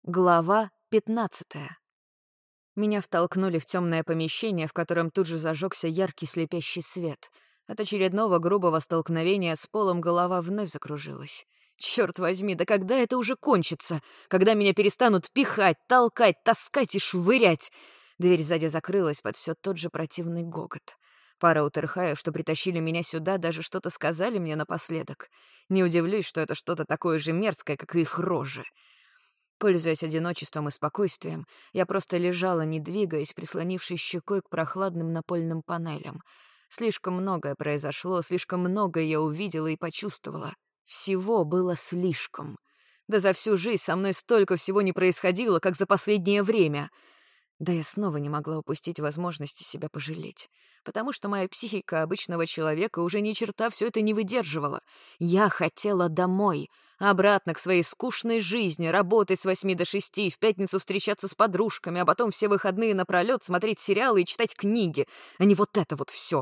Глава 15. Меня втолкнули в темное помещение, в котором тут же зажегся яркий слепящий свет. От очередного грубого столкновения с полом голова вновь закружилась. Черт возьми, да когда это уже кончится? Когда меня перестанут пихать, толкать, таскать и швырять? Дверь сзади закрылась под все тот же противный гогот. Пара утерхаев, что притащили меня сюда, даже что-то сказали мне напоследок. Не удивлюсь, что это что-то такое же мерзкое, как и их рожи. Пользуясь одиночеством и спокойствием, я просто лежала, не двигаясь, прислонившись щекой к прохладным напольным панелям. Слишком многое произошло, слишком многое я увидела и почувствовала. Всего было слишком. Да за всю жизнь со мной столько всего не происходило, как за последнее время. Да я снова не могла упустить возможности себя пожалеть, потому что моя психика обычного человека уже ни черта все это не выдерживала. Я хотела домой, обратно к своей скучной жизни, работать с 8 до 6, в пятницу встречаться с подружками, а потом все выходные напролёт смотреть сериалы и читать книги, а не вот это вот все.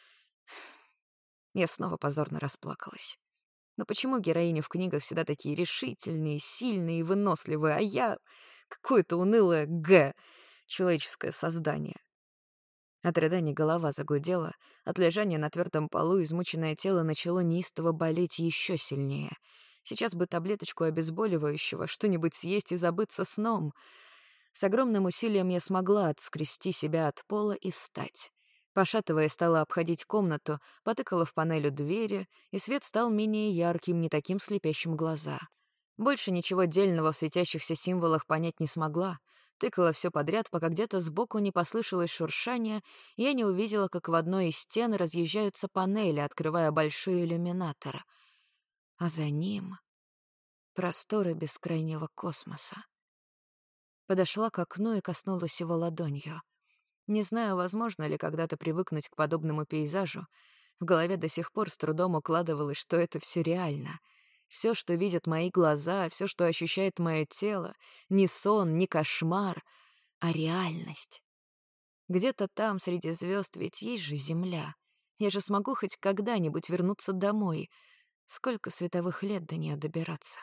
Я снова позорно расплакалась. Но почему героини в книгах всегда такие решительные, сильные и выносливые, а я какое-то унылое человеческое создание? От рыданий голова загудела, от лежания на твердом полу измученное тело начало неистово болеть еще сильнее. Сейчас бы таблеточку обезболивающего, что-нибудь съесть и забыться сном. С огромным усилием я смогла отскрести себя от пола и встать. Пошатываясь, стала обходить комнату, потыкала в панель у двери, и свет стал менее ярким, не таким слепящим глаза. Больше ничего дельного в светящихся символах понять не смогла. Тыкала все подряд, пока где-то сбоку не послышалось шуршание, и я не увидела, как в одной из стен разъезжаются панели, открывая большой иллюминатор. А за ним — просторы бескрайнего космоса. Подошла к окну и коснулась его ладонью. Не знаю, возможно ли когда-то привыкнуть к подобному пейзажу. В голове до сих пор с трудом укладывалось, что это все реально. Все, что видят мои глаза, все, что ощущает мое тело, не сон, не кошмар, а реальность. Где-то там, среди звезд, ведь есть же Земля. Я же смогу хоть когда-нибудь вернуться домой. Сколько световых лет до нее добираться?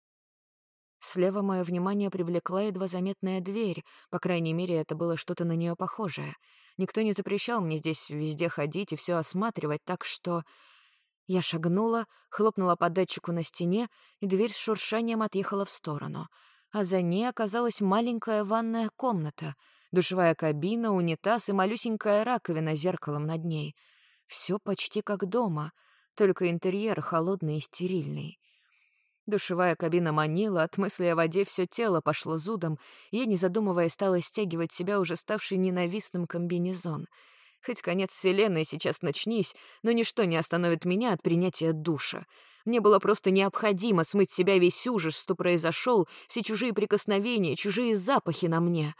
Слева мое внимание привлекла едва заметная дверь, по крайней мере, это было что-то на нее похожее. Никто не запрещал мне здесь везде ходить и все осматривать, так что... Я шагнула, хлопнула по датчику на стене, и дверь с шуршанием отъехала в сторону. А за ней оказалась маленькая ванная комната, душевая кабина, унитаз и малюсенькая раковина с зеркалом над ней. Все почти как дома, только интерьер холодный и стерильный. Душевая кабина манила, от мысли о воде все тело пошло зудом, и я, не задумываясь, стала стягивать себя уже ставший ненавистным комбинезон. Хоть конец вселенной сейчас начнись, но ничто не остановит меня от принятия душа. Мне было просто необходимо смыть с себя весь ужас, что произошел, все чужие прикосновения, чужие запахи на мне.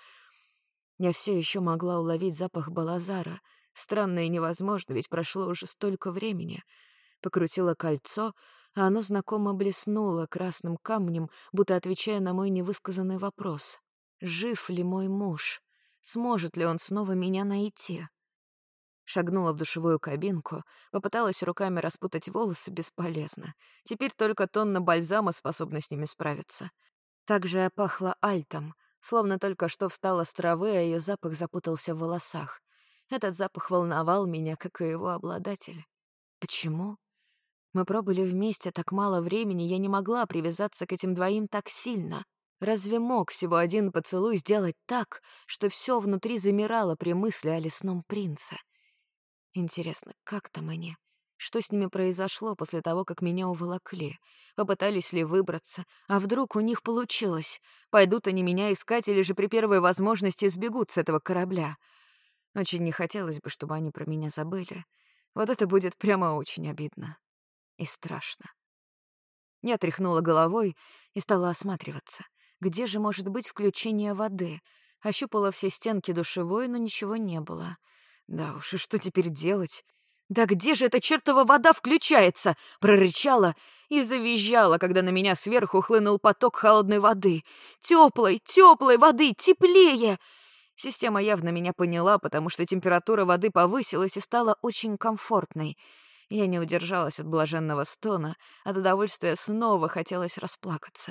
Я все еще могла уловить запах Балазара. Странно и невозможно, ведь прошло уже столько времени. Покрутила кольцо, а оно знакомо блеснуло красным камнем, будто отвечая на мой невысказанный вопрос. Жив ли мой муж? Сможет ли он снова меня найти? Шагнула в душевую кабинку, попыталась руками распутать волосы, бесполезно. Теперь только тонна бальзама способна с ними справиться. Также я пахла альтом, словно только что встала с травы, а ее запах запутался в волосах. Этот запах волновал меня, как и его обладатель. Почему? Мы пробыли вместе так мало времени, я не могла привязаться к этим двоим так сильно. Разве мог всего один поцелуй сделать так, что все внутри замирало при мысли о лесном принце? Интересно, как там они? Что с ними произошло после того, как меня уволокли? Попытались ли выбраться? А вдруг у них получилось? Пойдут они меня искать или же при первой возможности сбегут с этого корабля? Очень не хотелось бы, чтобы они про меня забыли. Вот это будет прямо очень обидно. И страшно. Я тряхнула головой и стала осматриваться. Где же может быть включение воды? Ощупала все стенки душевой, но ничего не было. Да уж, и что теперь делать? «Да где же эта чертова вода включается?» — прорычала и завизжала, когда на меня сверху хлынул поток холодной воды. «Теплой, теплой воды, теплее!» Система явно меня поняла, потому что температура воды повысилась и стала очень комфортной. Я не удержалась от блаженного стона, от удовольствия снова хотелось расплакаться.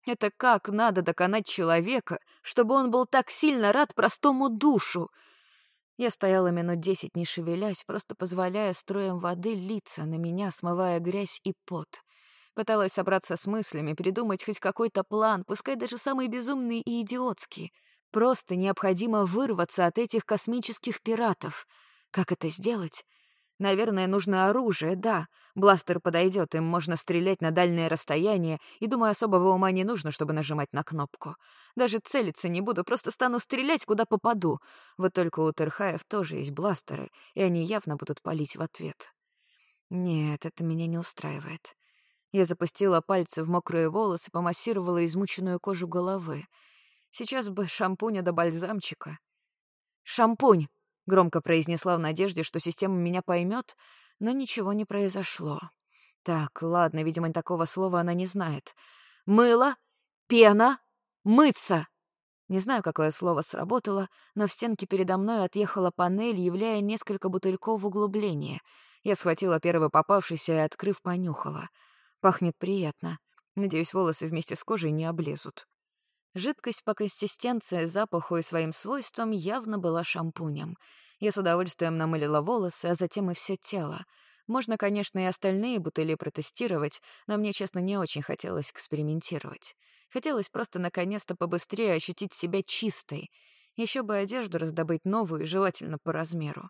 Это как надо доконать человека, чтобы он был так сильно рад простому душу? Я стояла минут 10, не шевелясь, просто позволяя струям воды литься на меня, смывая грязь и пот. Пыталась собраться с мыслями, придумать хоть какой-то план, пускай даже самый безумный и идиотский. Просто необходимо вырваться от этих космических пиратов. Как это сделать? Наверное, нужно оружие, да. Бластер подойдет, им можно стрелять на дальнее расстояние, и, думаю, особого ума не нужно, чтобы нажимать на кнопку. Даже целиться не буду, просто стану стрелять, куда попаду. Вот только у Терхаев тоже есть бластеры, и они явно будут палить в ответ. Нет, это меня не устраивает. Я запустила пальцы в мокрые волосы, помассировала измученную кожу головы. Сейчас бы шампуня да бальзамчика. «Шампунь!» — громко произнесла в надежде, что система меня поймет, но ничего не произошло. Так, ладно, видимо, такого слова она не знает. «Мыло! Пена! Мыться!» Не знаю, какое слово сработало, но в стенке передо мной отъехала панель, являя несколько бутыльков в углубление. Я схватила первый попавшийся и, открыв, понюхала. Пахнет приятно. Надеюсь, волосы вместе с кожей не облезут. Жидкость по консистенции, запаху и своим свойствам явно была шампунем. Я с удовольствием намылила волосы, а затем и все тело. Можно, конечно, и остальные бутыли протестировать, но мне, честно, не очень хотелось экспериментировать. Хотелось просто наконец-то побыстрее ощутить себя чистой. Еще бы одежду раздобыть новую, желательно по размеру.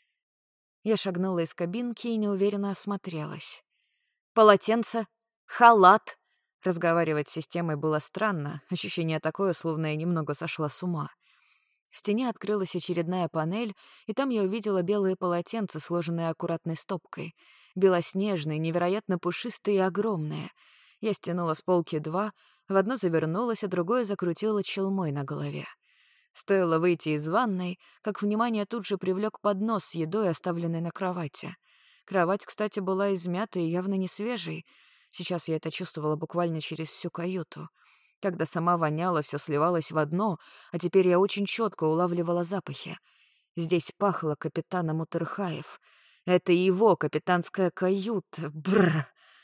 Я шагнула из кабинки и неуверенно осмотрелась. Полотенце, халат. Разговаривать с системой было странно, ощущение такое, словно я немного сошла с ума. В стене открылась очередная панель, и там я увидела белые полотенца, сложенные аккуратной стопкой. Белоснежные, невероятно пушистые и огромные. Я стянула с полки 2, в одно завернулась, а другое закрутила челмой на голове. Стоило выйти из ванной, как внимание тут же привлек поднос с едой, оставленный на кровати. Кровать, кстати, была измята и явно не свежей. Сейчас я это чувствовала буквально через всю каюту. Когда сама воняла, все сливалось в одно, а теперь я очень четко улавливала запахи. Здесь пахло капитаном Утерхаев. Это его капитанская каюта. Бррр.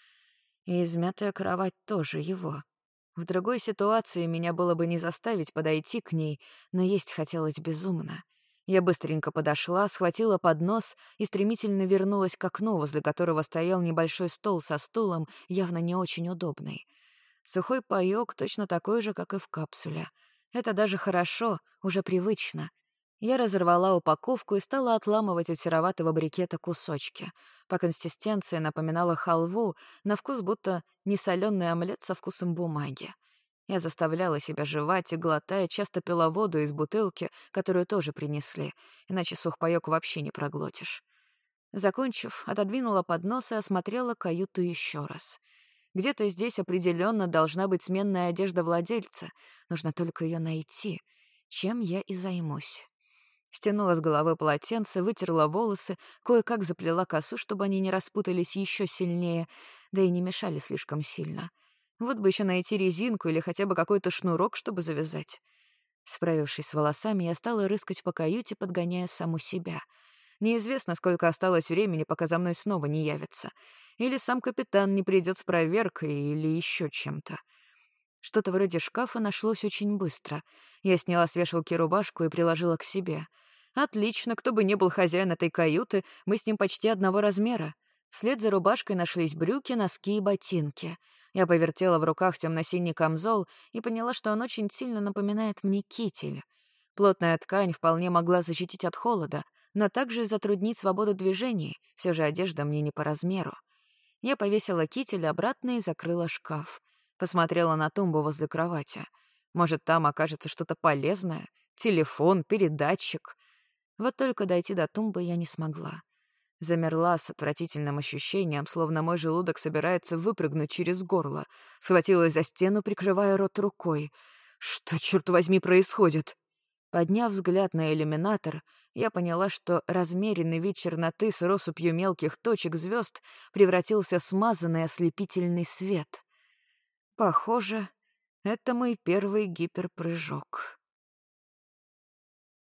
И измятая кровать тоже его. В другой ситуации меня было бы не заставить подойти к ней, но есть хотелось безумно. Я быстренько подошла, схватила поднос и стремительно вернулась к окну, возле которого стоял небольшой стол со стулом, явно не очень удобный. Сухой паёк точно такой же, как и в капсуле. Это даже хорошо, уже привычно. Я разорвала упаковку и стала отламывать от сероватого брикета кусочки. По консистенции напоминала халву, на вкус будто несолёный омлет со вкусом бумаги. Я заставляла себя жевать и, глотая, часто пила воду из бутылки, которую тоже принесли, иначе сухпаёк вообще не проглотишь. Закончив, отодвинула поднос и осмотрела каюту еще раз. Где-то здесь определенно должна быть сменная одежда владельца. Нужно только ее найти, чем я и займусь. Стянула с головы полотенце, вытерла волосы, кое-как заплела косу, чтобы они не распутались еще сильнее, да и не мешали слишком сильно. Вот бы еще найти резинку или хотя бы какой-то шнурок, чтобы завязать. Справившись с волосами, я стала рыскать по каюте, подгоняя саму себя. Неизвестно, сколько осталось времени, пока за мной снова не явится. Или сам капитан не придет с проверкой, или еще чем-то. Что-то вроде шкафа нашлось очень быстро. Я сняла с вешалки рубашку и приложила к себе. Отлично, кто бы ни был хозяин этой каюты, мы с ним почти одного размера. Вслед за рубашкой нашлись брюки, носки и ботинки. Я повертела в руках темно-синий камзол и поняла, что он очень сильно напоминает мне китель. Плотная ткань вполне могла защитить от холода, но также затруднить свободу движений, все же одежда мне не по размеру. Я повесила китель обратно и закрыла шкаф. Посмотрела на тумбу возле кровати. Может, там окажется что-то полезное? Телефон, передатчик. Вот только дойти до тумбы я не смогла. Замерла с отвратительным ощущением, словно мой желудок собирается выпрыгнуть через горло. Схватилась за стену, прикрывая рот рукой. Что, черт возьми, происходит? Подняв взгляд на иллюминатор, я поняла, что размеренный вид черноты с россыпью мелких точек звезд превратился в смазанный ослепительный свет. Похоже, это мой первый гиперпрыжок.